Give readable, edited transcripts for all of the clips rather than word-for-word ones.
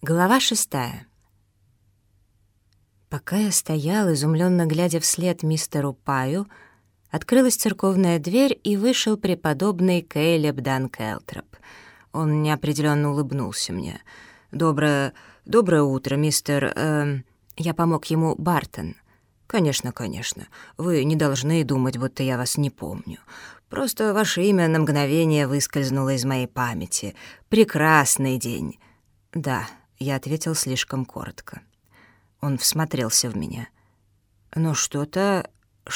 Глава 6. Пока я стоял, изумленно глядя вслед мистеру Паю, открылась церковная дверь, и вышел преподобный Кэлеб Дан Келтроп. Он неопределенно улыбнулся мне. «Доброе утро, мистер...» Я помог ему Бартон. «Конечно, конечно. Вы не должны думать, будто я вас не помню. Просто ваше имя на мгновение выскользнуло из моей памяти. Прекрасный день». «Да», — я ответил слишком коротко. Он всмотрелся в меня. «Ну что-то...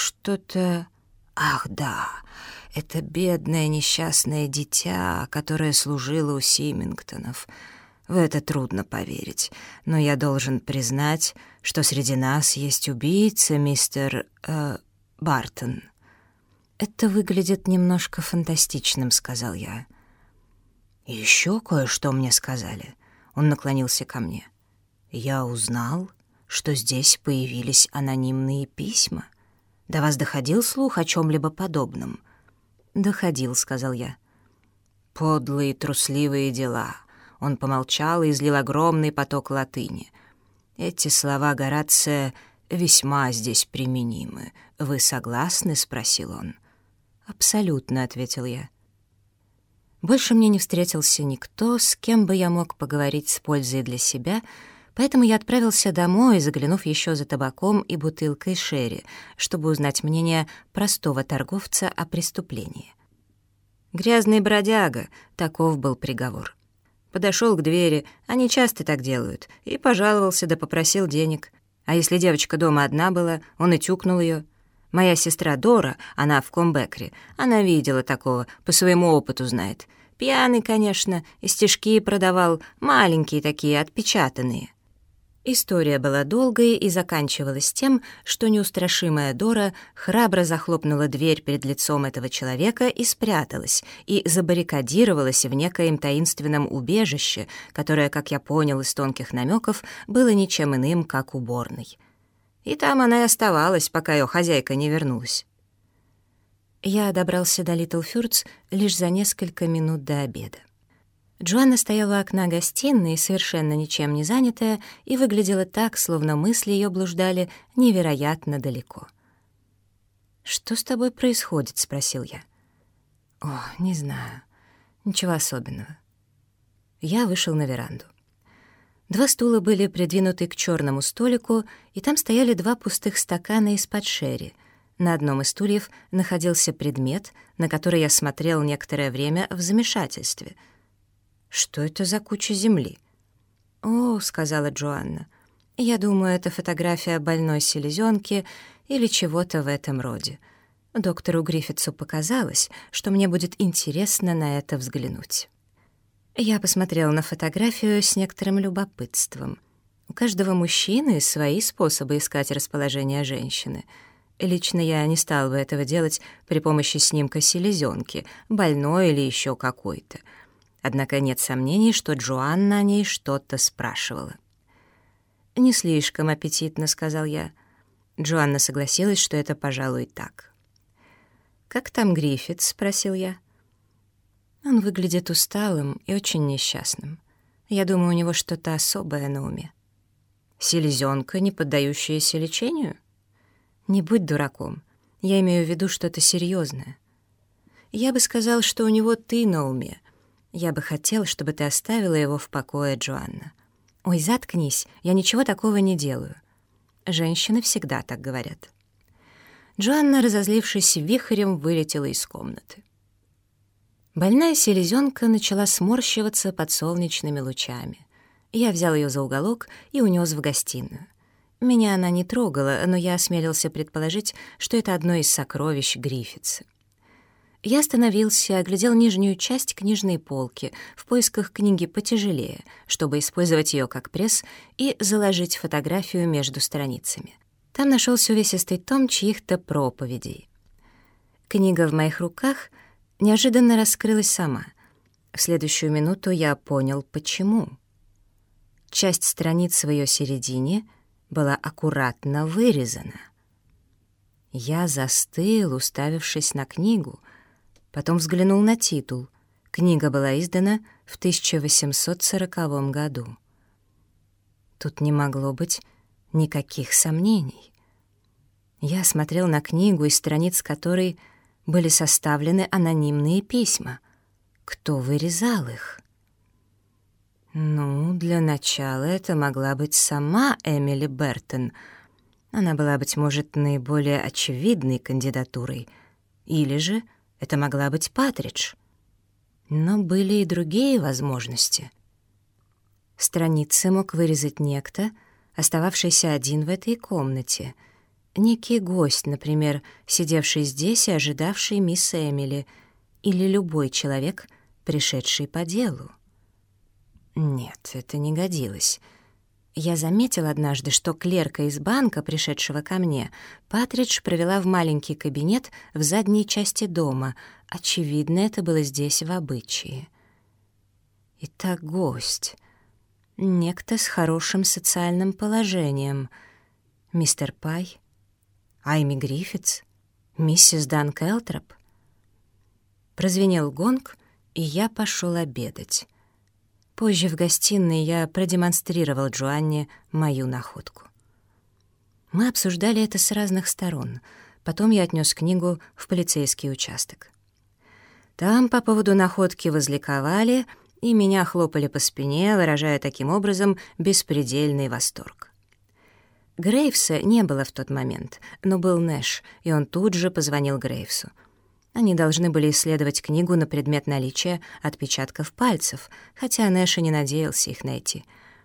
Ах, да, это бедное несчастное дитя, которое служило у Симингтонов. В это трудно поверить, но я должен признать, что среди нас есть убийца, мистер... Бартон». «Это выглядит немножко фантастичным», — сказал я. «Еще кое-что мне сказали». Он наклонился ко мне. «Я узнал, что здесь появились анонимные письма. До вас доходил слух о чем-либо подобном?» «Доходил», — сказал я. «Подлые трусливые дела». Он помолчал и излил огромный поток латыни. «Эти слова Горация весьма здесь применимы. Вы согласны?» — спросил он. «Абсолютно», — ответил я. Больше мне не встретился никто, с кем бы я мог поговорить с пользой для себя, поэтому я отправился домой, заглянув еще за табаком и бутылкой шерри, чтобы узнать мнение простого торговца о преступлении. «Грязный бродяга», — таков был приговор. Подошел к двери, они часто так делают, и пожаловался да попросил денег. А если девочка дома одна была, он и тюкнул ее. Моя сестра Дора, она в Комбекре, она видела такого, по своему опыту знает. Пьяный, конечно, и стишки продавал, маленькие такие, отпечатанные. История была долгой и заканчивалась тем, что неустрашимая Дора храбро захлопнула дверь перед лицом этого человека и спряталась, и забаррикадировалась в некоем таинственном убежище, которое, как я понял из тонких намеков, было ничем иным, как уборной. И там она и оставалась, пока ее хозяйка не вернулась. Я добрался до Литл Фюрц лишь за несколько минут до обеда. Джоанна стояла у окна гостиной, совершенно ничем не занятая, и выглядела так, словно мысли ее блуждали невероятно далеко. «Что с тобой происходит?» — спросил я. «О, не знаю. Ничего особенного». Я вышел на веранду. 2 стула были придвинуты к черному столику, и там стояли 2 пустых стакана из-под шерри. На одном из стульев находился предмет, на который я смотрел некоторое время в замешательстве. «Что это за куча земли?» «О», — сказала Джоанна, — «я думаю, это фотография больной селезенки или чего-то в этом роде. Доктору Гриффитсу показалось, что мне будет интересно на это взглянуть». Я посмотрел на фотографию с некоторым любопытством. У каждого мужчины свои способы искать расположение женщины. Лично я не стал бы этого делать при помощи снимка селезенки, больной или еще какой-то. Однако нет сомнений, что Джоанна о ней что-то спрашивала. «Не слишком аппетитно», — сказал я. Джоанна согласилась, что это, пожалуй, так. «Как там Гриффитс?» — спросил я. «Он выглядит усталым и очень несчастным. Я думаю, у него что-то особое на уме». «Селезенка, не поддающаяся лечению?» «Не будь дураком. Я имею в виду что-то серьезное. Я бы сказал, что у него ты на уме. Я бы хотел, чтобы ты оставила его в покое, Джоанна». «Ой, заткнись, я ничего такого не делаю». Женщины всегда так говорят. Джоанна, разозлившись вихрем, вылетела из комнаты. Больная селезенка начала сморщиваться под солнечными лучами. Я взял ее за уголок и унес в гостиную. Меня она не трогала, но я осмелился предположить, что это одно из сокровищ Гриффитса. Я остановился, оглядел нижнюю часть книжной полки в поисках книги потяжелее, чтобы использовать ее как пресс и заложить фотографию между страницами. Там нашелся увесистый том чьих-то проповедей. Книга в моих руках неожиданно раскрылась сама. В следующую минуту я понял, почему. Часть страниц в ее середине была аккуратно вырезана. Я застыл, уставившись на книгу, потом взглянул на титул. Книга была издана в 1840 году. Тут не могло быть никаких сомнений. Я смотрел на книгу, из страниц которой были составлены анонимные письма. Кто вырезал их? Ну, для начала это могла быть сама Эмили Бертон. Она была, быть может, наиболее очевидной кандидатурой. Или же это могла быть Патридж. Но были и другие возможности. Страницы мог вырезать некто, остававшийся один в этой комнате. Некий гость, например, сидевший здесь и ожидавший мисс Эмили, или любой человек, пришедший по делу. Нет, это не годилось. Я заметил однажды, что клерка из банка, пришедшего ко мне, Патридж провела в маленький кабинет в задней части дома. Очевидно, это было здесь в обычае. Итак, гость. Некто с хорошим социальным положением. Мистер Пай, Айми Гриффитс, миссис Дан Келтроп. Прозвенел гонг, и я пошел обедать. Позже в гостиной я продемонстрировал Джоанне мою находку. Мы обсуждали это с разных сторон. Потом я отнес книгу в полицейский участок. Там по поводу находки возликовали, и меня хлопали по спине, выражая таким образом беспредельный восторг. Грейвса не было в тот момент, но был Нэш, и он тут же позвонил Грейвсу. Они должны были исследовать книгу на предмет наличия отпечатков пальцев, хотя Нэш и не надеялся их найти.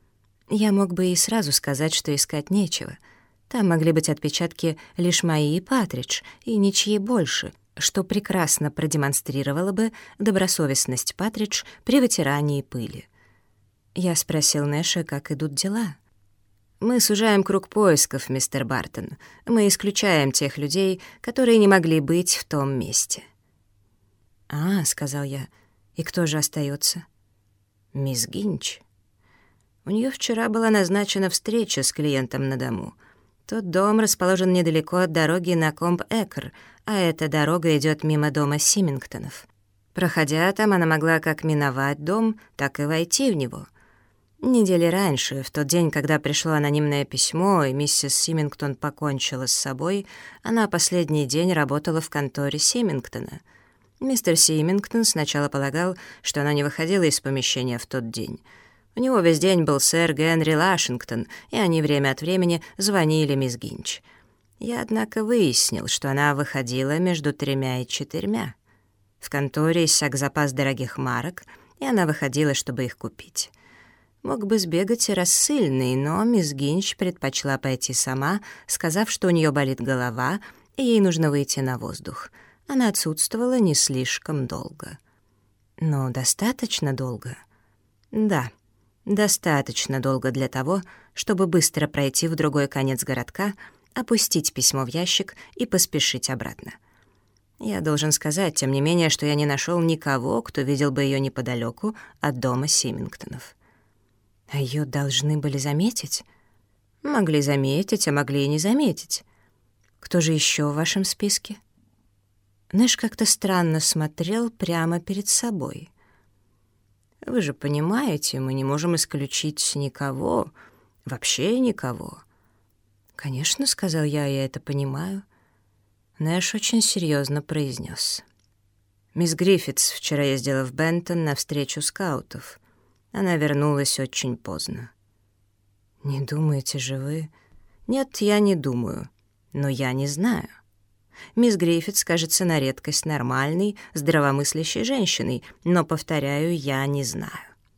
Я мог бы и сразу сказать, что искать нечего. Там могли быть отпечатки лишь мои и Патридж, и ничьи больше, что прекрасно продемонстрировало бы добросовестность Патридж при вытирании пыли. Я спросил Нэша, как идут дела. «Мы сужаем круг поисков, мистер Бартон. Мы исключаем тех людей, которые не могли быть в том месте». «А», — сказал я, — «и кто же остается? «Мисс Гинч. У нее вчера была назначена встреча с клиентом на дому. Тот дом расположен недалеко от дороги на Комб-Экр, а эта дорога идет мимо дома Симингтонов. Проходя там, она могла как миновать дом, так и войти в него». Недели раньше, в тот день, когда пришло анонимное письмо, и миссис Симингтон покончила с собой, она последний день работала в конторе Симингтона. Мистер Симингтон сначала полагал, что она не выходила из помещения в тот день. У него весь день был сэр Генри Лашингтон, и они время от времени звонили мисс Гинч. Я, однако, выяснил, что она выходила между 3 и 4. В конторе иссяк запас дорогих марок, и она выходила, чтобы их купить. Мог бы сбегать и рассыльный, но мисс Гинч предпочла пойти сама, сказав, что у нее болит голова, и ей нужно выйти на воздух. Она отсутствовала не слишком долго. Но достаточно долго? Да, достаточно долго для того, чтобы быстро пройти в другой конец городка, опустить письмо в ящик и поспешить обратно. Я должен сказать, тем не менее, что я не нашел никого, кто видел бы ее неподалеку от дома Симингтонов. А ее должны были заметить? Могли заметить, а могли и не заметить. Кто же еще в вашем списке? Нэш как-то странно смотрел прямо перед собой. Вы же понимаете, мы не можем исключить никого, вообще никого. Конечно, сказал я это понимаю. Нэш очень серьезно произнес. Мисс Гриффитс вчера ездила в Бентон на встречу скаутов. Она вернулась очень поздно. «Не думаете же вы?» «Нет, я не думаю, но я не знаю. Мисс Гриффитс кажется на редкость нормальной, здравомыслящей женщиной, но, повторяю, я не знаю».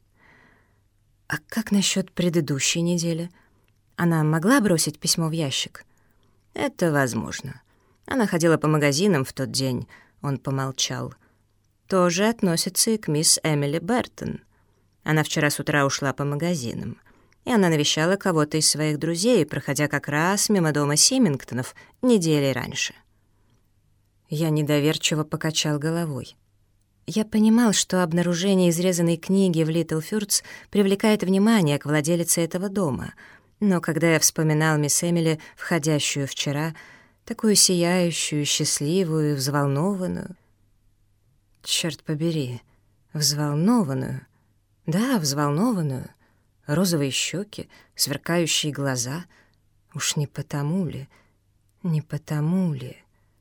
«А как насчет предыдущей недели? Она могла бросить письмо в ящик?» «Это возможно. Она ходила по магазинам в тот день», — он помолчал. «Тоже относится и к мисс Эмили Бертон. Она вчера с утра ушла по магазинам, и она навещала кого-то из своих друзей, проходя как раз мимо дома Симингтонов недели раньше». Я недоверчиво покачал головой. Я понимал, что обнаружение изрезанной книги в Литл Фюртс привлекает внимание к владелице этого дома, но когда я вспоминал мисс Эмили, входящую вчера, такую сияющую, счастливую, взволнованную... Черт побери, взволнованную... Да, взволнованную. розовые щеки, сверкающие глаза. Уж не потому ли, не потому ли?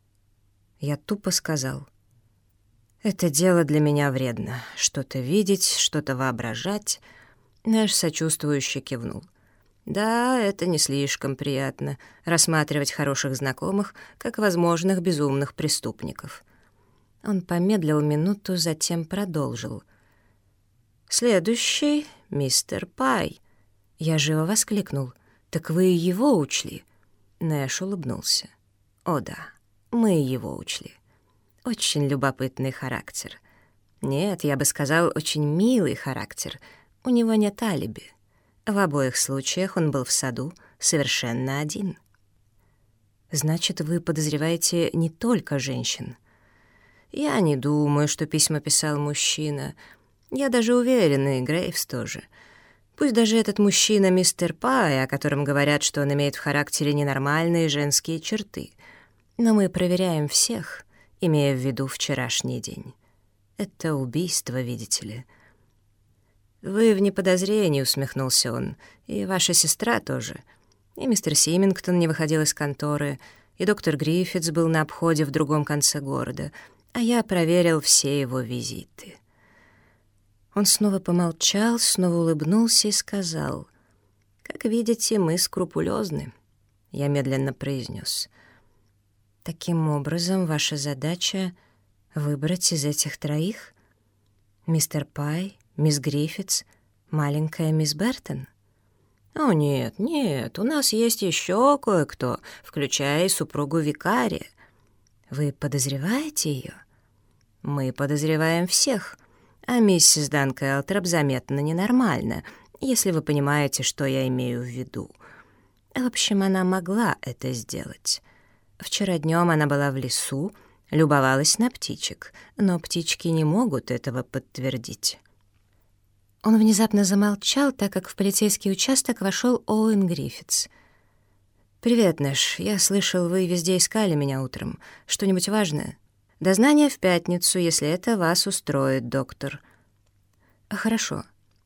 Я тупо сказал: «Это дело для меня вредно. Что-то видеть, что-то воображать». Нэш сочувствующе кивнул. «Да, это не слишком приятно — рассматривать хороших знакомых как возможных безумных преступников». Он помедлил минуту, затем продолжил. «Следующий — мистер Пай». Я живо воскликнул: «Так вы его учли?» Нэш улыбнулся. «О да, мы его учли. Очень любопытный характер. Нет, я бы сказал, очень милый характер. У него нет алиби. В обоих случаях он был в саду совершенно один». «Значит, вы подозреваете не только женщин?» «Я не думаю, что письма писал мужчина. Я даже уверена, и Грейвс тоже. Пусть даже этот мужчина мистер Пай, о котором говорят, что он имеет в характере ненормальные женские черты. Но мы проверяем всех, имея в виду вчерашний день. Это убийство, видите ли». «Вы вне подозрений», — усмехнулся он, — «и ваша сестра тоже. И мистер Симингтон не выходил из конторы, и доктор Гриффитс был на обходе в другом конце города, а я проверил все его визиты». Он снова помолчал, снова улыбнулся и сказал: «Как видите, мы скрупулезны». Я медленно произнес: «Таким образом, ваша задача — выбрать из этих троих? Мистер Пай, мисс Гриффитс, маленькая мисс Бертон?» «О, нет, нет, у нас есть еще кое-кто, включая и супругу викария». «Вы подозреваете ее?» «Мы подозреваем всех, а миссис Данкелтроп заметно ненормальна, если вы понимаете, что я имею в виду. В общем, она могла это сделать. Вчера днем она была в лесу, любовалась на птичек, но птички не могут этого подтвердить». Он внезапно замолчал, так как в полицейский участок вошел Оуэн Гриффитс. «Привет, Нэш. Я слышал, вы везде искали меня утром. Что-нибудь важное?» «Дознание в пятницу, если это вас устроит, доктор». «Хорошо.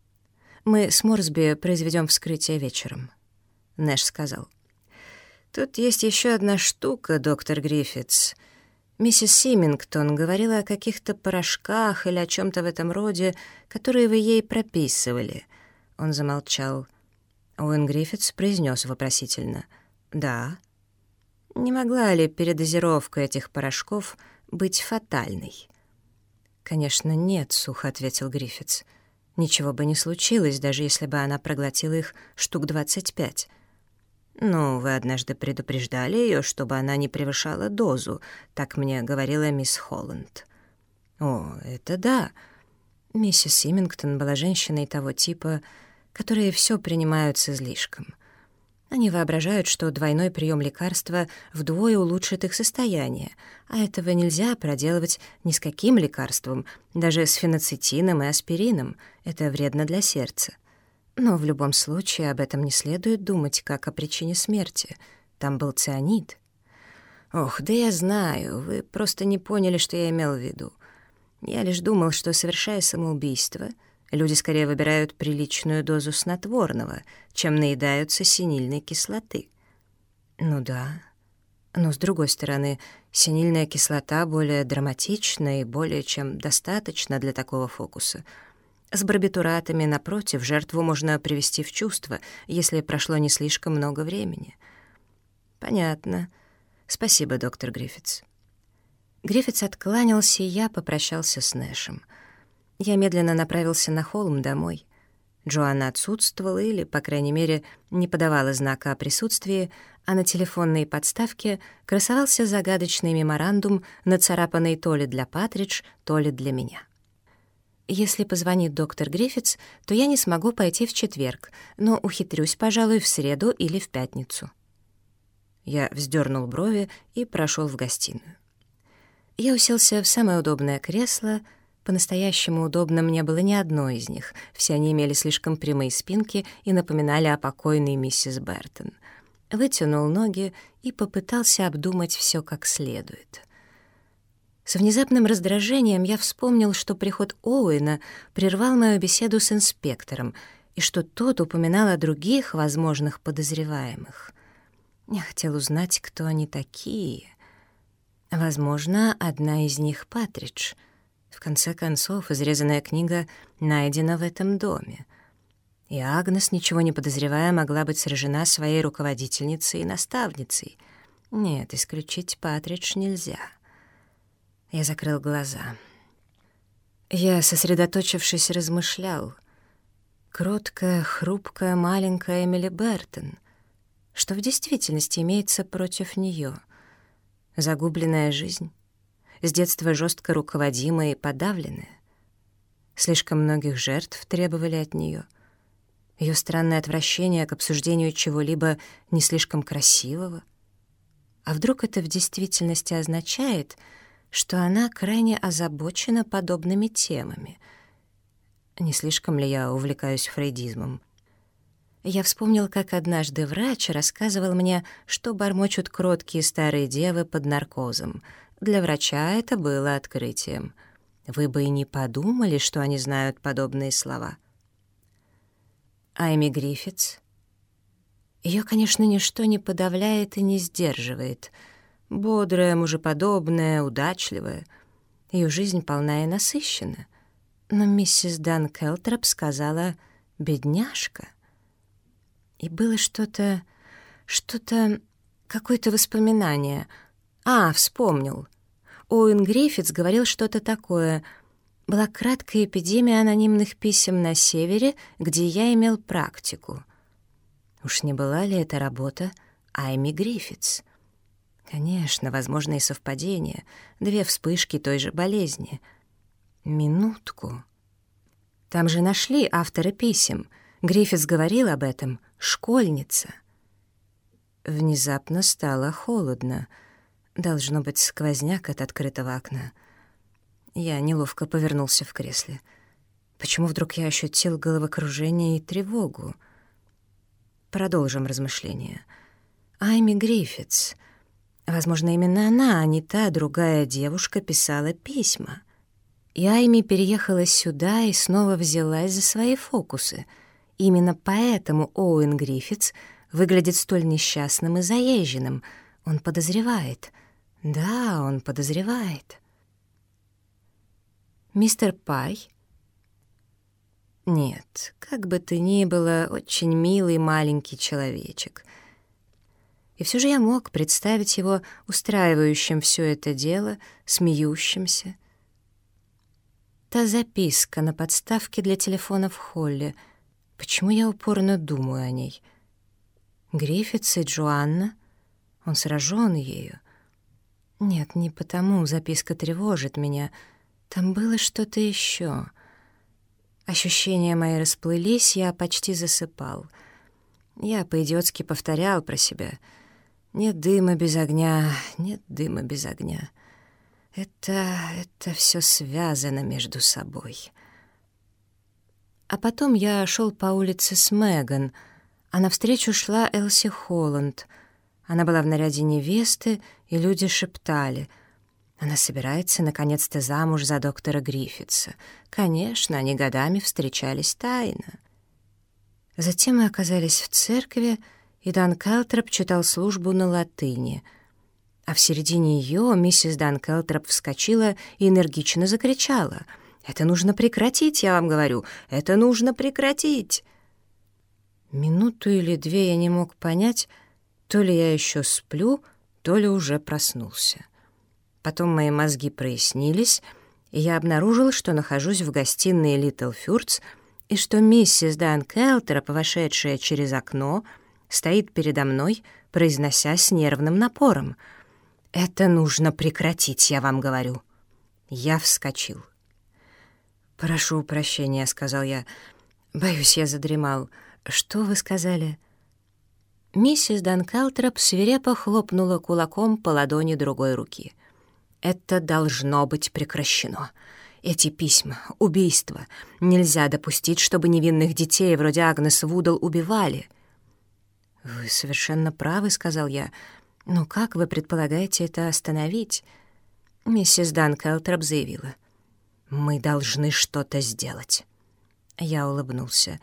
Мы с Морсби произведем вскрытие вечером», — Нэш сказал. «Тут есть еще одна штука, доктор Гриффитс. Миссис Симингтон говорила о каких-то порошках или о чем-то в этом роде, которые вы ей прописывали». Он замолчал. Оуэн Гриффитс произнес вопросительно: «Да». «Не могла ли передозировка этих порошков быть фатальной?» «Конечно, нет», — сухо ответил Гриффитс. «Ничего бы не случилось, даже если бы она проглотила их штук 25. «Ну, вы однажды предупреждали ее, чтобы она не превышала дозу», — так мне говорила мисс Холланд. «О, это да». Миссис Симингтон была женщиной того типа, которые все принимают с излишком. Они воображают, что двойной прием лекарства вдвое улучшит их состояние, а этого нельзя проделывать ни с каким лекарством, даже с феноцетином и аспирином. Это вредно для сердца. Но в любом случае об этом не следует думать как о причине смерти. Там был цианид. «Ох, да я знаю, вы просто не поняли, что я имел в виду. Я лишь думал, что, совершая самоубийство, люди скорее выбирают приличную дозу снотворного, чем наедаются синильной кислоты». «Ну да. Но, с другой стороны, синильная кислота более драматична и более чем достаточно для такого фокуса. С барбитуратами, напротив, жертву можно привести в чувство, если прошло не слишком много времени». «Понятно. Спасибо, доктор Гриффитс». Гриффитс откланялся, и я попрощался с Нэшем. Я медленно направился на холм домой. Джоанна отсутствовала или, по крайней мере, не подавала знака о присутствии, а на телефонной подставке красовался загадочный меморандум, нацарапанный то ли для Патридж, то ли для меня. Если позвонит доктор Гриффитс, то я не смогу пойти в четверг, но ухитрюсь, пожалуй, в среду или в пятницу. Я вздернул брови и прошел в гостиную. Я уселся в самое удобное кресло. По-настоящему удобным не было ни одно из них. Все они имели слишком прямые спинки и напоминали о покойной миссис Бертон. Вытянул ноги и попытался обдумать все как следует. С внезапным раздражением я вспомнил, что приход Оуэна прервал мою беседу с инспектором, и что тот упоминал о других возможных подозреваемых. Я хотел узнать, кто они такие. Возможно, одна из них — Патридж. В конце концов, изрезанная книга найдена в этом доме. И Агнес, ничего не подозревая, могла быть сражена своей руководительницей и наставницей. Нет, исключить Патридж нельзя. Я закрыл глаза. Я, сосредоточившись, размышлял. Кроткая, хрупкая, маленькая Эмили Бертон. Что в действительности имеется против нее? Загубленная жизнь, с детства жестко руководимая и подавленная. Слишком многих жертв требовали от нее. Ее странное отвращение к обсуждению чего-либо не слишком красивого. А вдруг это в действительности означает, что она крайне озабочена подобными темами? Не слишком ли я увлекаюсь фрейдизмом? Я вспомнил, как однажды врач рассказывал мне, что бормочут кроткие старые девы под наркозом. Для врача это было открытием. Вы бы и не подумали, что они знают подобные слова. Айми Гриффитс. Ее, конечно, ничто не подавляет и не сдерживает. Бодрая, мужеподобная, удачливая. Ее жизнь полна и насыщена. Но миссис Дан Келтроп сказала «бедняжка». И было какое-то воспоминание. Вспомнил. Оуэн Гриффитс говорил что-то такое. Была краткая эпидемия анонимных писем на севере, где я имел практику. Уж не была ли это работа Айми Гриффитс? Конечно, возможно и совпадение. 2 вспышки той же болезни. Минутку. Там же нашли автора писем. Гриффитс говорил об этом. Школьница. Внезапно стало холодно. Должно быть сквозняк от открытого окна. Я неловко повернулся в кресле. Почему вдруг я ощутил головокружение и тревогу? Продолжим размышления. Айми Гриффитс. Возможно, именно она, а не та другая девушка, писала письма. И Айми переехала сюда и снова взялась за свои фокусы. Именно поэтому Оуэн Гриффитс выглядит столь несчастным и заезженным. Он подозревает. Да, он подозревает. Мистер Пай? Нет, как бы то ни было, очень милый маленький человечек. И все же я мог представить его устраивающим все это дело, смеющимся. Та записка на подставке для телефона в холле. Почему я упорно думаю о ней? Гриффитс и Джоанна? Он сражен ею. Нет, не потому записка тревожит меня. Там было что-то еще. Ощущения мои расплылись, я почти засыпал. Я по-идиотски повторял про себя. Нет дыма без огня, нет дыма без огня. Это все связано между собой. А потом я шел по улице с Меган, а навстречу шла Элси Холланд. Она была в наряде невесты, и люди шептали. Она собирается наконец-то замуж за доктора Гриффитса. Конечно, они годами встречались тайно. Затем мы оказались в церкви, и Дан Келтроп читал службу на латыни. А в середине ее миссис Дан Келтроп вскочила и энергично закричала: «Это нужно прекратить, я вам говорю! Это нужно прекратить!» Минуту или 2 я не мог понять, то ли я еще сплю, то ли уже проснулся. Потом мои мозги прояснились, и я обнаружил, что нахожусь в гостиной Литл Фюрц, и что миссис Дан Келтроп, вошедшая через окно, стоит передо мной, произнося с нервным напором: «Это нужно прекратить, я вам говорю». Я вскочил. «Прошу прощения», — сказал я. «Боюсь, я задремал. Что вы сказали?» Миссис Дан Келтроп свирепо хлопнула кулаком по ладони другой руки. «Это должно быть прекращено. Эти письма, убийства. Нельзя допустить, чтобы невинных детей вроде Агнес Вудл убивали». «Вы совершенно правы», — сказал я. «Но как вы предполагаете это остановить?» Миссис Дан Келтроп заявила: «Мы должны что-то сделать». Я улыбнулся.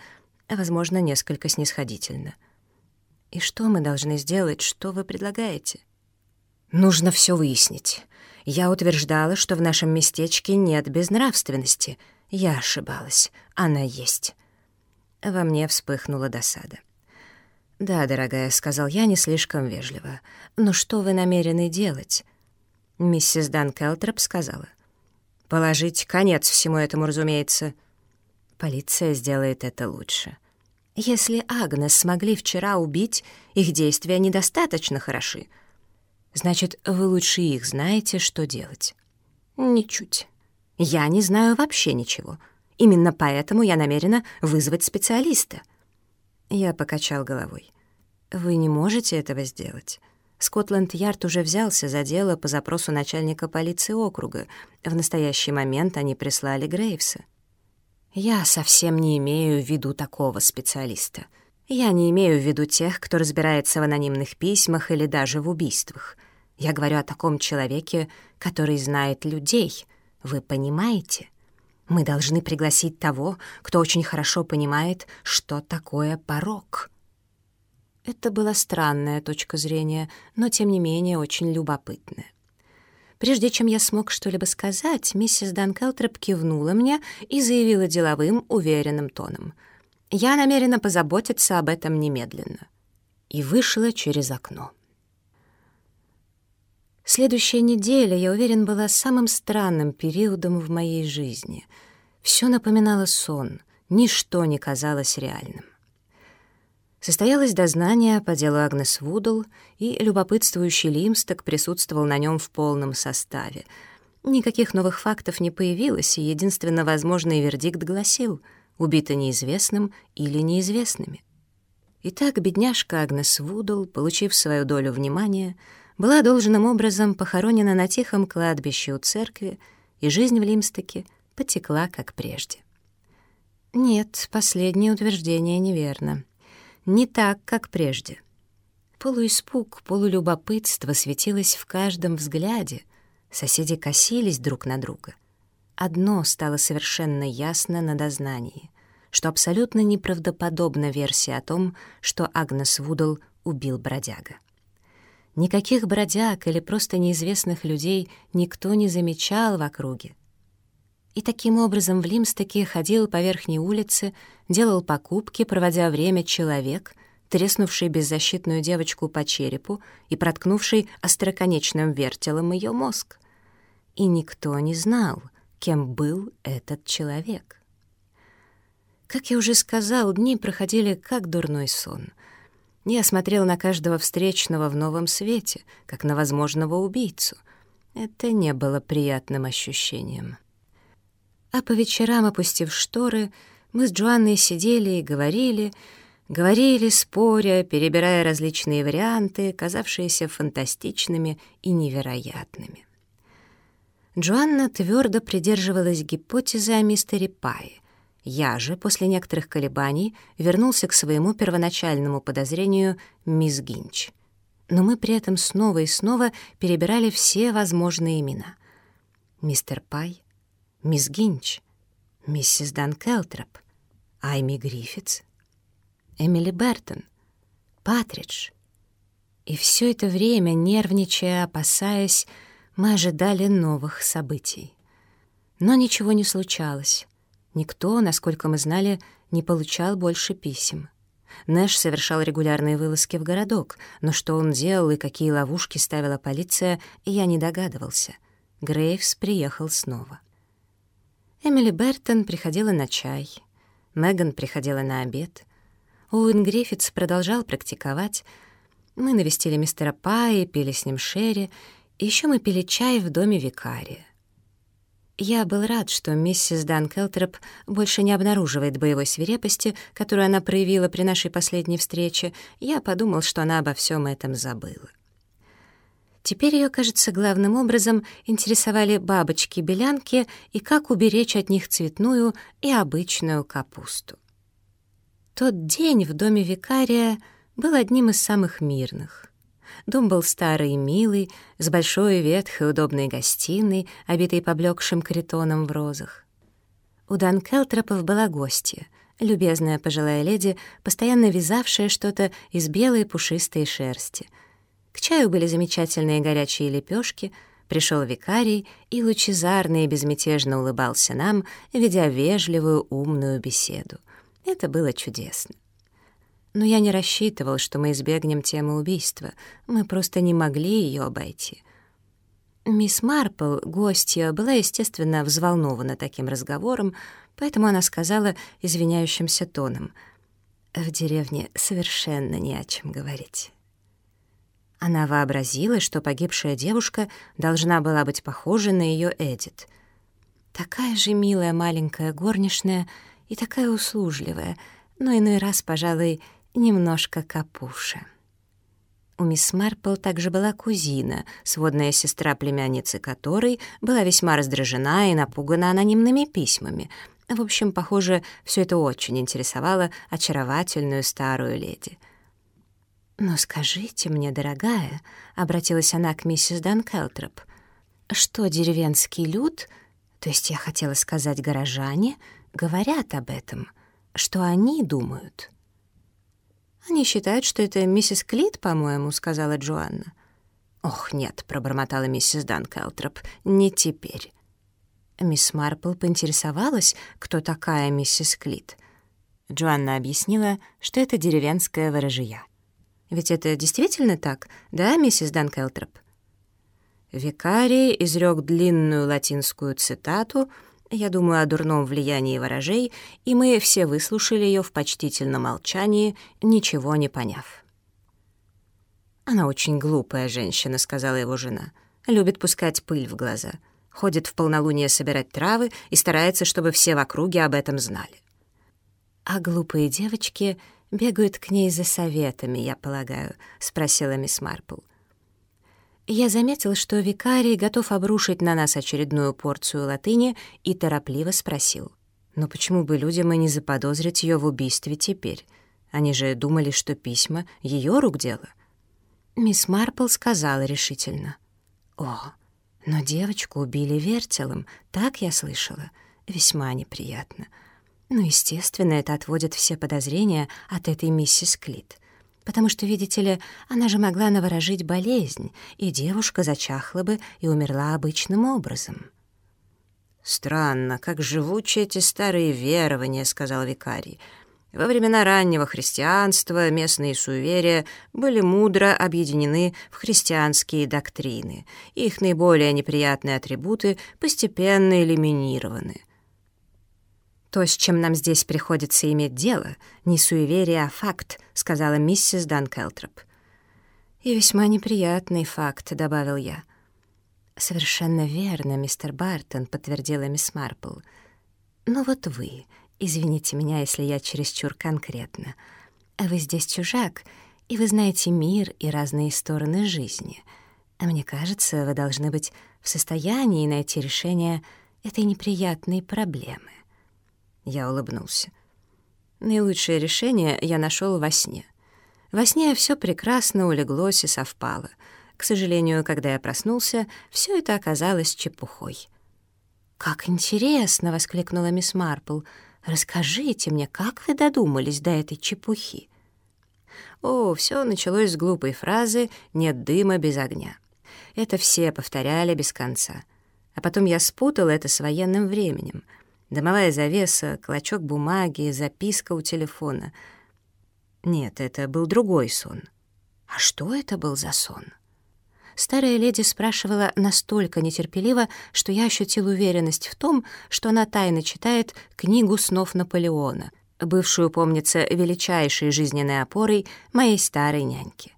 а, возможно, несколько снисходительно. «И что мы должны сделать? Что вы предлагаете?» «Нужно все выяснить. Я утверждала, что в нашем местечке нет безнравственности. Я ошибалась. Она есть». Во мне вспыхнула досада. «Да, дорогая», — сказал я не слишком вежливо. «Но что вы намерены делать?» Миссис Дан Келтроп сказала. «Положить конец всему этому, разумеется. Полиция сделает это лучше. Если Агнес смогли вчера убить, их действия недостаточно хороши. Значит, вы лучше их знаете, что делать». «Ничуть. Я не знаю вообще ничего. Именно поэтому я намерена вызвать специалиста». Я покачал головой. «Вы не можете этого сделать. Скотланд-Ярд уже взялся за дело по запросу начальника полиции округа. В настоящий момент они прислали Грейвса. Я совсем не имею в виду такого специалиста. Я не имею в виду тех, кто разбирается в анонимных письмах или даже в убийствах. Я говорю о таком человеке, который знает людей. Вы понимаете? Мы должны пригласить того, кто очень хорошо понимает, что такое порок». Это была странная точка зрения, но, тем не менее, очень любопытная. Прежде чем я смог что-либо сказать, миссис Дан Келтроп кивнула мне и заявила деловым, уверенным тоном: «Я намерена позаботиться об этом немедленно». И вышла через окно. Следующая неделя, я уверен, была самым странным периодом в моей жизни. Все напоминало сон, ничто не казалось реальным. Состоялось дознание по делу Агнес Вудл, и любопытствующий Лимсток присутствовал на нем в полном составе. Никаких новых фактов не появилось, и единственно возможный вердикт гласил: убита неизвестным или неизвестными. Итак, бедняжка Агнес Вудл, получив свою долю внимания, была должным образом похоронена на тихом кладбище у церкви, и жизнь в Лимстоке потекла, как прежде. Нет, последнее утверждение неверно. Не так, как прежде. Полуиспуг, полулюбопытство светилось в каждом взгляде. Соседи косились друг на друга. Одно стало совершенно ясно на дознании, что абсолютно неправдоподобна версия о том, что Агнес Вудл убил бродяга. Никаких бродяг или просто неизвестных людей никто не замечал в округе. И таким образом в Лимстоке ходил по верхней улице, делал покупки, проводя время, человек, треснувший беззащитную девочку по черепу и проткнувший остроконечным вертелом ее мозг. И никто не знал, кем был этот человек. Как я уже сказал, дни проходили как дурной сон. Я смотрел на каждого встречного в новом свете, как на возможного убийцу. Это не было приятным ощущением. А по вечерам, опустив шторы, мы с Джоанной сидели и говорили, споря, перебирая различные варианты, казавшиеся фантастичными и невероятными. Джоанна твердо придерживалась гипотезы о мистере Пае. Я же, после некоторых колебаний, вернулся к своему первоначальному подозрению мисс Гинч. Но мы при этом снова и снова перебирали все возможные имена. Мистер Пай, мисс Гинч, миссис Дан Келтроп, Айми Гриффитс, Эмили Бертон, Патридж. И все это время, нервничая, опасаясь, мы ожидали новых событий. Но ничего не случалось. Никто, насколько мы знали, не получал больше писем. Нэш совершал регулярные вылазки в городок, но что он делал и какие ловушки ставила полиция, я не догадывался. Грейвс приехал снова. Эмили Бертон приходила на чай, Меган приходила на обед, Оуэн Гриффитс продолжал практиковать, мы навестили мистера Пая, пили с ним шерри, и еще мы пили чай в доме викария. Я был рад, что миссис Дан Келтроп больше не обнаруживает боевой свирепости, которую она проявила при нашей последней встрече. Я подумал, что она обо всем этом забыла. Теперь ее, кажется, главным образом интересовали бабочки-белянки и как уберечь от них цветную и обычную капусту. Тот день в доме викария был одним из самых мирных. Дом был старый и милый, с большой ветхой удобной гостиной, обитой поблекшим критоном в розах. У Дан Келтропов была гостья, любезная пожилая леди, постоянно вязавшая что-то из белой пушистой шерсти. К чаю были замечательные горячие лепешки. Пришел викарий и лучезарно и безмятежно улыбался нам, ведя вежливую, умную беседу. Это было чудесно. Но я не рассчитывал, что мы избегнем темы убийства. Мы просто не могли ее обойти. Мисс Марпл, гостья, была, естественно, взволнована таким разговором, поэтому она сказала извиняющимся тоном: «В деревне совершенно не о чем говорить». Она вообразила, что погибшая девушка должна была быть похожа на ее Эдит. Такая же милая маленькая горничная и такая услужливая, но иной раз, пожалуй, немножко капуша. У мисс Марпл также была кузина, сводная сестра племянницы которой была весьма раздражена и напугана анонимными письмами. В общем, похоже, все это очень интересовало очаровательную старую леди. «Но скажите мне, дорогая», — обратилась она к миссис Данкелтроп, «что деревенский люд, то есть я хотела сказать горожане, говорят об этом, что они думают?» «Они считают, что это миссис Клит, по-моему», — сказала Джоанна. «Ох, нет», — пробормотала миссис Данкелтроп, — «не теперь». Мисс Марпл поинтересовалась, кто такая миссис Клит. Джоанна объяснила, что это деревенская ворожья. «Ведь это действительно так, да, миссис Данкелтроп?» Викарий изрёк длинную латинскую цитату, я думаю, о дурном влиянии ворожей, и мы все выслушали ее в почтительном молчании, ничего не поняв. «Она очень глупая женщина», — сказала его жена. «Любит пускать пыль в глаза. Ходит в полнолуние собирать травы и старается, чтобы все в округе об этом знали». «А глупые девочки бегают к ней за советами, я полагаю», — спросила мисс Марпл. Я заметил, что викарий готов обрушить на нас очередную порцию латыни и торопливо спросил: «Но почему бы людям и не заподозрить ее в убийстве теперь? Они же думали, что письма — ее рук дело». Мисс Марпл сказала решительно: «О, но девочку убили вертелом, так я слышала. Весьма неприятно. Ну, естественно, это отводит все подозрения от этой миссис Клит. Потому что, видите ли, она же могла наворожить болезнь, и девушка зачахла бы и умерла обычным образом». «Странно, как живучи эти старые верования», — сказал викарий. «Во времена раннего христианства местные суеверия были мудро объединены в христианские доктрины, и их наиболее неприятные атрибуты постепенно элиминированы. «То, с чем нам здесь приходится иметь дело, не суеверие, а факт», — сказала миссис Данкелтроп. «И весьма неприятный факт», — добавил я. «Совершенно верно, мистер Бартон», — подтвердила мисс Марпл. «Но вот вы, извините меня, если я чересчур конкретна, вы здесь чужак, и вы знаете мир и разные стороны жизни. А мне кажется, вы должны быть в состоянии найти решение этой неприятной проблемы». Я улыбнулся. Наилучшее решение я нашел во сне. Во сне все прекрасно улеглось и совпало. К сожалению, когда я проснулся, все это оказалось чепухой. «Как интересно!» — воскликнула мисс Марпл. «Расскажите мне, как вы додумались до этой чепухи?» О, все началось с глупой фразы «нет дыма без огня». Это все повторяли без конца. А потом я спутал это с военным временем. Дымовая завеса, клочок бумаги, записка у телефона. Нет, это был другой сон. А что это был за сон? Старая леди спрашивала настолько нетерпеливо, что я ощутил уверенность в том, что она тайно читает книгу снов Наполеона, бывшую, помнится, величайшей жизненной опорой моей старой няньки.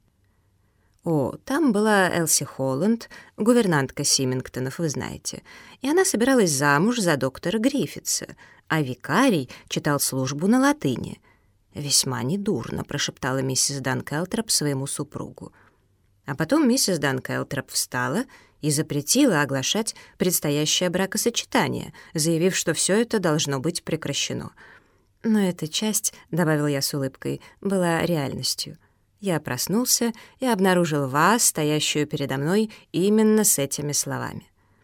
О, там была Элси Холланд, гувернантка Симингтонов, вы знаете, и она собиралась замуж за доктора Гриффитса, а викарий читал службу на латыни. «Весьма недурно», — прошептала миссис Данкелтроп своему супругу. А потом миссис Данкелтроп встала и запретила оглашать предстоящее бракосочетание, заявив, что все это должно быть прекращено. Но эта часть, — добавил я с улыбкой, — была реальностью. Я проснулся и обнаружил вас, стоящую передо мной, именно с этими словами.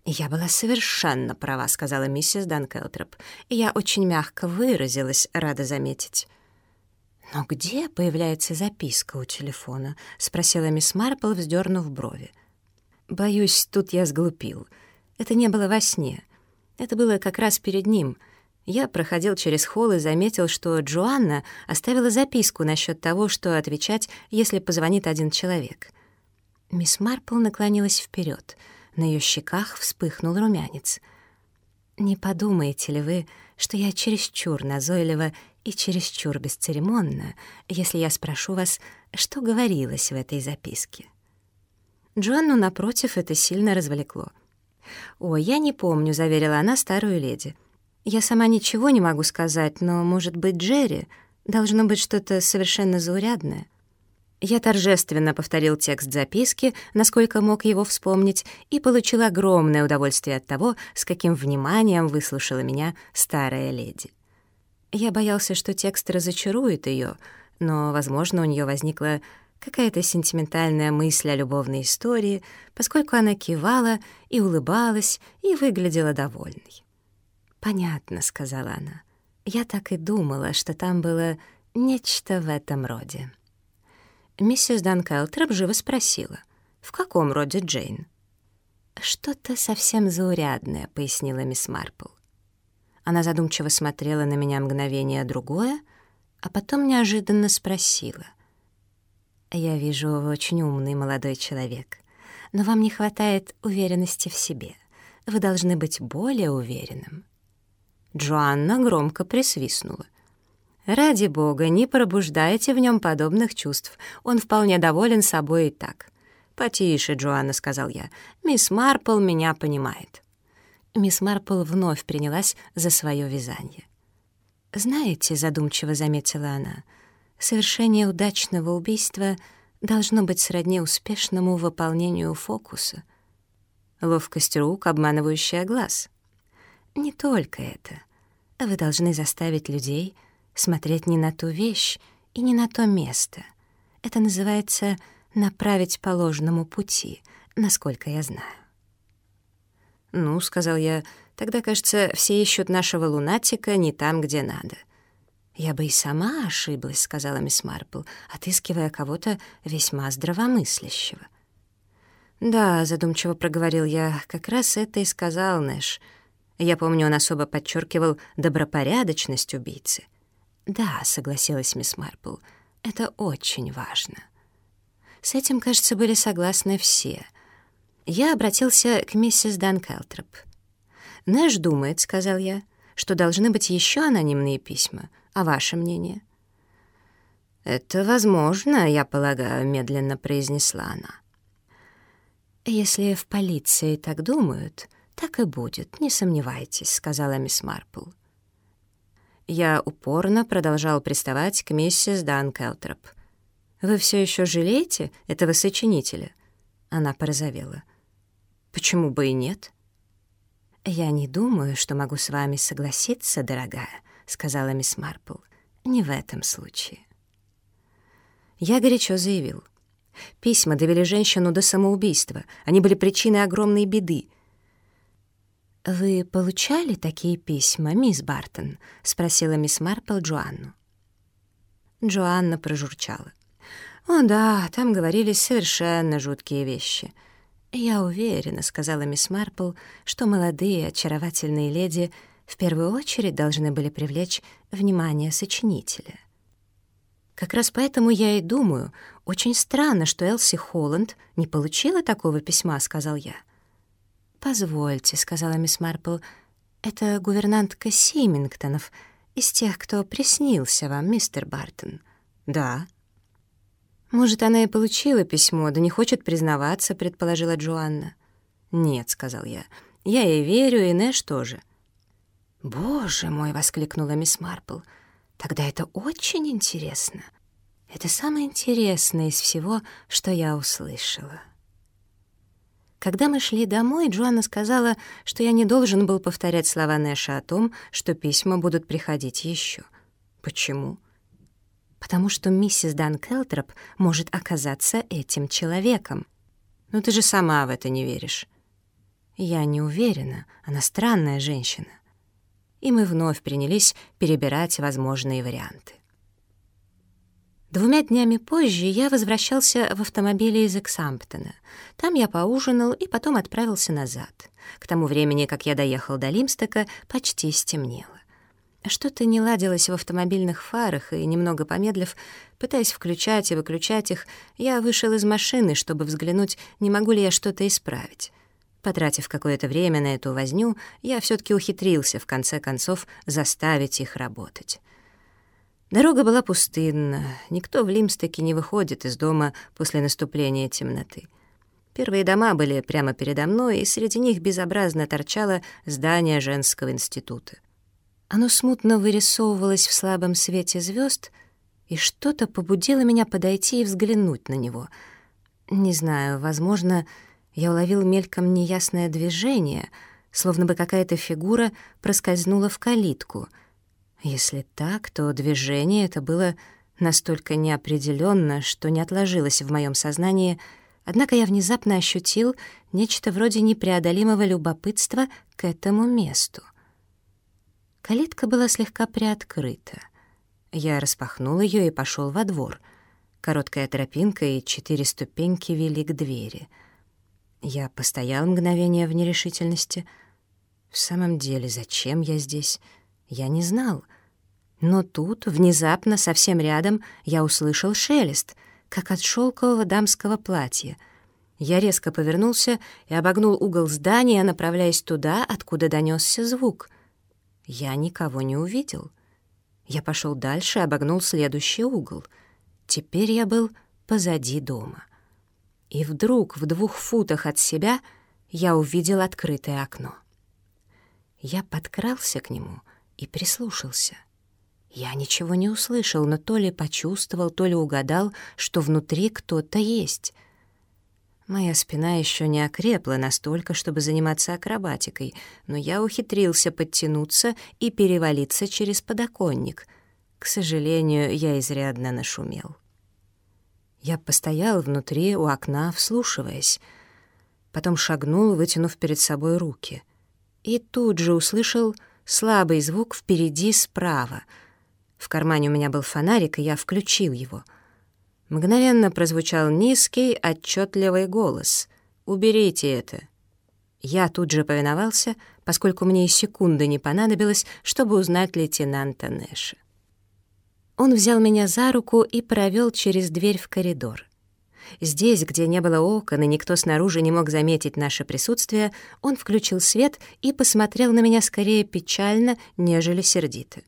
«Я была совершенно права», — сказала миссис Данкелтроп. «Я очень мягко выразилась, рада заметить». «Но где появляется записка у телефона?» — спросила мисс Марпл, вздернув брови. «Боюсь, тут я сглупил. Это не было во сне. Это было как раз перед ним. Я проходил через холл и заметил, что Джоанна оставила записку насчет того, что отвечать, если позвонит один человек». Мисс Марпл наклонилась вперед. На ее щеках вспыхнул румянец. «Не подумаете ли вы, что я чересчур назойлива и чересчур бесцеремонна, если я спрошу вас, что говорилось в этой записке?» Джоанну, напротив, это сильно развлекло. «О, я не помню», — заверила она старую леди. «Я сама ничего не могу сказать, но, может быть, Джерри? Должно быть что-то совершенно заурядное». Я торжественно повторил текст записки, насколько мог его вспомнить, и получил огромное удовольствие от того, с каким вниманием выслушала меня старая леди. Я боялся, что текст разочарует ее, но, возможно, у нее возникла какая-то сентиментальная мысль о любовной истории, поскольку она кивала и улыбалась и выглядела довольной. «Понятно», — сказала она. «Я так и думала, что там было нечто в этом роде». Миссис Данкелтроп живо спросила: «В каком роде, Джейн?» «Что-то совсем заурядное», — пояснила мисс Марпл. Она задумчиво смотрела на меня мгновение-другое, а потом неожиданно спросила: «Я вижу, вы очень умный молодой человек, но вам не хватает уверенности в себе. Вы должны быть более уверенным». Джоанна громко присвистнула. «Ради бога, не пробуждайте в нем подобных чувств. Он вполне доволен собой и так». «Потише, Джоанна», — сказал я. «Мисс Марпл меня понимает». Мисс Марпл вновь принялась за свое вязание. «Знаете», — задумчиво заметила она, — «совершение удачного убийства должно быть сродни успешному выполнению фокуса». Ловкость рук, обманывающая глаз. Не только это. Вы должны заставить людей смотреть не на ту вещь и не на то место. Это называется «направить по ложному пути», насколько я знаю. «Ну, — сказал я, — тогда, кажется, все ищут нашего лунатика не там, где надо». «Я бы и сама ошиблась», — сказала мисс Марпл, отыскивая кого-то весьма здравомыслящего. «Да, — задумчиво проговорил я, — как раз это и сказал Нэш. Я помню, он особо подчеркивал добропорядочность убийцы». «Да, — согласилась мисс Марпл, — это очень важно». С этим, кажется, были согласны все. Я обратился к миссис Данкелтроп. «Нэш думает, — сказал я, — что должны быть еще анонимные письма. А ваше мнение?» «Это возможно, я полагаю», — медленно произнесла она. «Если в полиции так думают, так и будет, не сомневайтесь», — сказала мисс Марпл. Я упорно продолжал приставать к миссис Данкелтроп. «Вы все еще жалеете этого сочинителя?» Она порозовела. «Почему бы и нет?» «Я не думаю, что могу с вами согласиться, дорогая», — сказала мисс Марпл. «Не в этом случае». Я горячо заявил. Письма довели женщину до самоубийства. Они были причиной огромной беды. «Вы получали такие письма, мисс Бартон?» — спросила мисс Марпл Джоанну. Джоанна прожурчала. «О да, там говорились совершенно жуткие вещи». «Я уверена», — сказала мисс Марпл, «что молодые очаровательные леди в первую очередь должны были привлечь внимание сочинителя». «Как раз поэтому я и думаю, очень странно, что Элси Холланд не получила такого письма», — сказал я. «Позвольте», — сказала мисс Марпл, — «это гувернантка Симингтонов, из тех, кто приснился вам, мистер Бартон». «Да». «Может, она и получила письмо, да не хочет признаваться», — предположила Джоанна. «Нет», — сказал я, — «я ей верю, и Нэш тоже». «Боже мой!» — воскликнула мисс Марпл. «Тогда это очень интересно. Это самое интересное из всего, что я услышала». Когда мы шли домой, Джоанна сказала, что я не должен был повторять слова Нэша о том, что письма будут приходить еще. Почему? Потому что миссис Данкелтроп может оказаться этим человеком. Но ты же сама в это не веришь. Я не уверена, она странная женщина. И мы вновь принялись перебирать возможные варианты. 2 днями позже я возвращался в автомобиле из Эксамптона. Там я поужинал и потом отправился назад. К тому времени, как я доехал до Лимстока, почти стемнело. Что-то не ладилось в автомобильных фарах, и, немного помедлив, пытаясь включать и выключать их, я вышел из машины, чтобы взглянуть, не могу ли я что-то исправить. Потратив какое-то время на эту возню, я все-таки ухитрился, в конце концов, заставить их работать. Дорога была пустынна, никто в Лимстоке не выходит из дома после наступления темноты. Первые дома были прямо передо мной, и среди них безобразно торчало здание женского института. Оно смутно вырисовывалось в слабом свете звезд, и что-то побудило меня подойти и взглянуть на него. Не знаю, возможно, я уловил мельком неясное движение, словно бы какая-то фигура проскользнула в калитку. Если так, то движение это было настолько неопределенно, что не отложилось в моем сознании, однако я внезапно ощутил нечто вроде непреодолимого любопытства к этому месту. Калитка была слегка приоткрыта. Я распахнул ее и пошел во двор. Короткая тропинка и 4 ступеньки вели к двери. Я постоял мгновение в нерешительности. В самом деле, зачем я здесь? Я не знал. Но тут, внезапно, совсем рядом, я услышал шелест, как от шелкового дамского платья. Я резко повернулся и обогнул угол здания, направляясь туда, откуда донесся звук. Я никого не увидел. Я пошел дальше и обогнул следующий угол. Теперь я был позади дома. И вдруг, в 2 футах от себя, я увидел открытое окно. Я подкрался к нему и прислушался. Я ничего не услышал, но то ли почувствовал, то ли угадал, что внутри кто-то есть. Моя спина еще не окрепла настолько, чтобы заниматься акробатикой, но я ухитрился подтянуться и перевалиться через подоконник. К сожалению, я изрядно нашумел. Я постоял внутри у окна, вслушиваясь. Потом шагнул, вытянув перед собой руки. И тут же услышал слабый звук впереди справа. В кармане у меня был фонарик, и я включил его. Мгновенно прозвучал низкий, отчетливый голос. «Уберите это!» Я тут же повиновался, поскольку мне и секунды не понадобилось, чтобы узнать лейтенанта Нэша. Он взял меня за руку и провел через дверь в коридор. Здесь, где не было окон и никто снаружи не мог заметить наше присутствие, он включил свет и посмотрел на меня скорее печально, нежели сердито.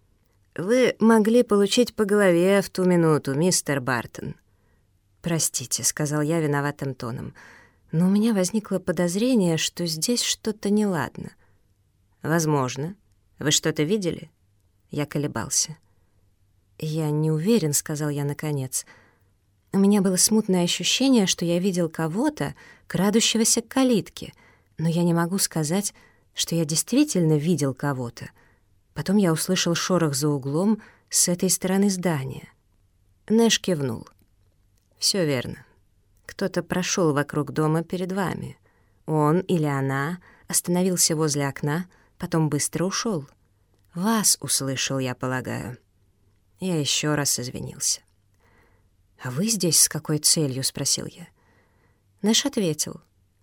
«Вы могли получить по голове в ту минуту, мистер Бартон». «Простите», — сказал я виноватым тоном, «но у меня возникло подозрение, что здесь что-то неладно». «Возможно. Вы что-то видели?» Я колебался. «Я не уверен», — сказал я наконец. «У меня было смутное ощущение, что я видел кого-то, крадущегося к калитке, но я не могу сказать, что я действительно видел кого-то. Потом я услышал шорох за углом с этой стороны здания». Нэш кивнул. «Всё верно. Кто-то прошёл вокруг дома перед вами. Он или она остановился возле окна, потом быстро ушёл. Вас услышал, я полагаю». Я ещё раз извинился. «А вы здесь с какой целью?» — спросил я. Нэш ответил.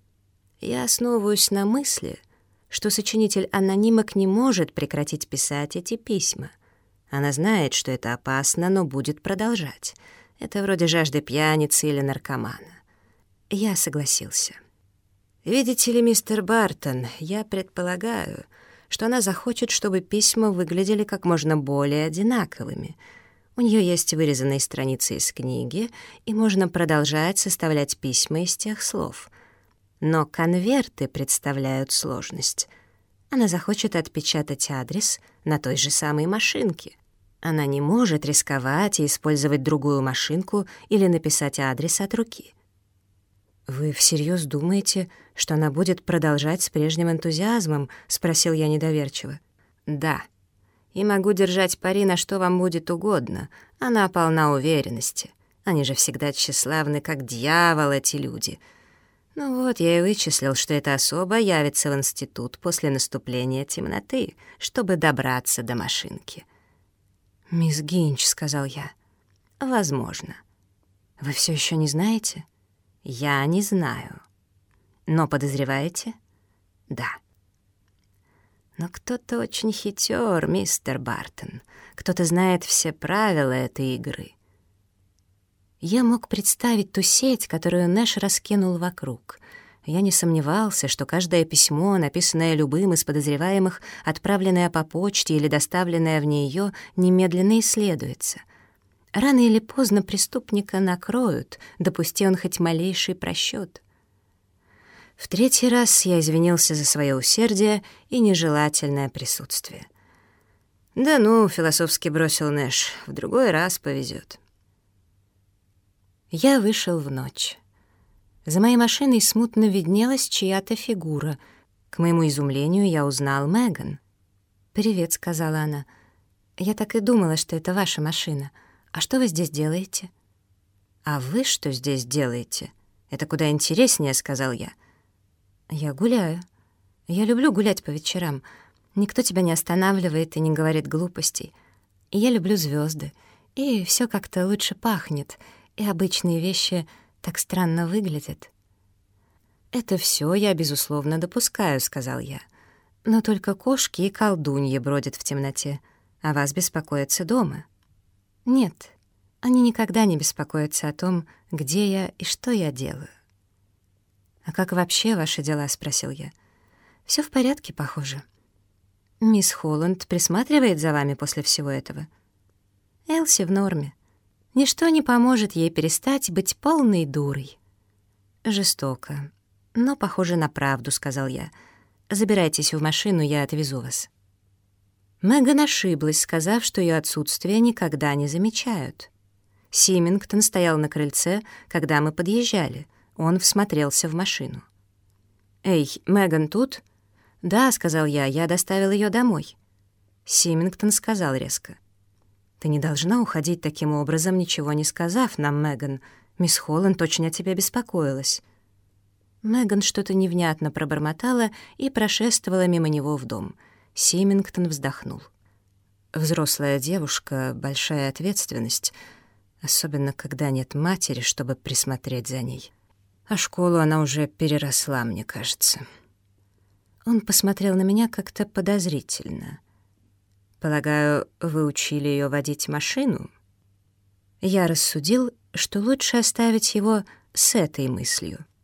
«Я основываюсь на мысли, что сочинитель анонимок не может прекратить писать эти письма. Она знает, что это опасно, но будет продолжать. Это вроде жажды пьяницы или наркомана». Я согласился. «Видите ли, мистер Бартон, я предполагаю, что она захочет, чтобы письма выглядели как можно более одинаковыми. У нее есть вырезанные страницы из книги, и можно продолжать составлять письма из тех слов. Но конверты представляют сложность. Она захочет отпечатать адрес на той же самой машинке. Она не может рисковать и использовать другую машинку или написать адрес от руки». «Вы всерьез думаете, что она будет продолжать с прежним энтузиазмом?» — спросил я недоверчиво. «Да. И могу держать пари на что вам будет угодно. Она полна уверенности. Они же всегда тщеславны, как дьявол, эти люди. Ну вот, я и вычислил, что эта особа явится в институт после наступления темноты, чтобы добраться до машинки. «Мисс Гинч», — сказал я. «Возможно. Вы все еще не знаете?» «Я не знаю. Но подозреваете?» «Да». «Но кто-то очень хитер, мистер Бартон. Кто-то знает все правила этой игры». Я мог представить ту сеть, которую Нэш раскинул вокруг. Я не сомневался, что каждое письмо, написанное любым из подозреваемых, отправленное по почте или доставленное в нее, немедленно исследуется. Рано или поздно преступника накроют, допусти он хоть малейший просчет. В третий раз я извинился за свое усердие и нежелательное присутствие. «Да ну», — философски бросил Нэш, — «в другой раз повезет». Я вышел в ночь. За моей машиной смутно виднелась чья-то фигура. К моему изумлению я узнал Меган. «Привет», — сказала она. «Я так и думала, что это ваша машина. А что вы здесь делаете?» «А вы что здесь делаете? Это куда интереснее», — сказал я. «Я гуляю. Я люблю гулять по вечерам. Никто тебя не останавливает и не говорит глупостей. И я люблю звезды. И все как-то лучше пахнет. И обычные вещи так странно выглядят». «Это все я, безусловно, допускаю», — сказал я. «Но только кошки и колдуньи бродят в темноте, а вас беспокоятся дома». «Нет, они никогда не беспокоятся о том, где я и что я делаю». «А как вообще ваши дела?» — спросил я. «Все в порядке, похоже». «Мисс Холланд присматривает за вами после всего этого?» «Элси в норме. Ничто не поможет ей перестать быть полной дурой». «Жестоко, но похоже на правду», — сказал я. «Забирайтесь в машину, я отвезу вас». Меган ошиблась, сказав, что ее отсутствие никогда не замечают. Симингтон стоял на крыльце, когда мы подъезжали. Он всмотрелся в машину. «Эй, Меган тут?» «Да», — сказал я доставил ее домой. Симингтон сказал резко. «Ты не должна уходить таким образом, ничего не сказав нам, Меган. Мисс Холланд очень о тебе беспокоилась». Меган что-то невнятно пробормотала и прошествовала мимо него в дом. Симингтон вздохнул. «Взрослая девушка — большая ответственность, особенно когда нет матери, чтобы присмотреть за ней. А школу она уже переросла, мне кажется». Он посмотрел на меня как-то подозрительно. «Полагаю, вы учили ее водить машину?» Я рассудил, что лучше оставить его с этой мыслью.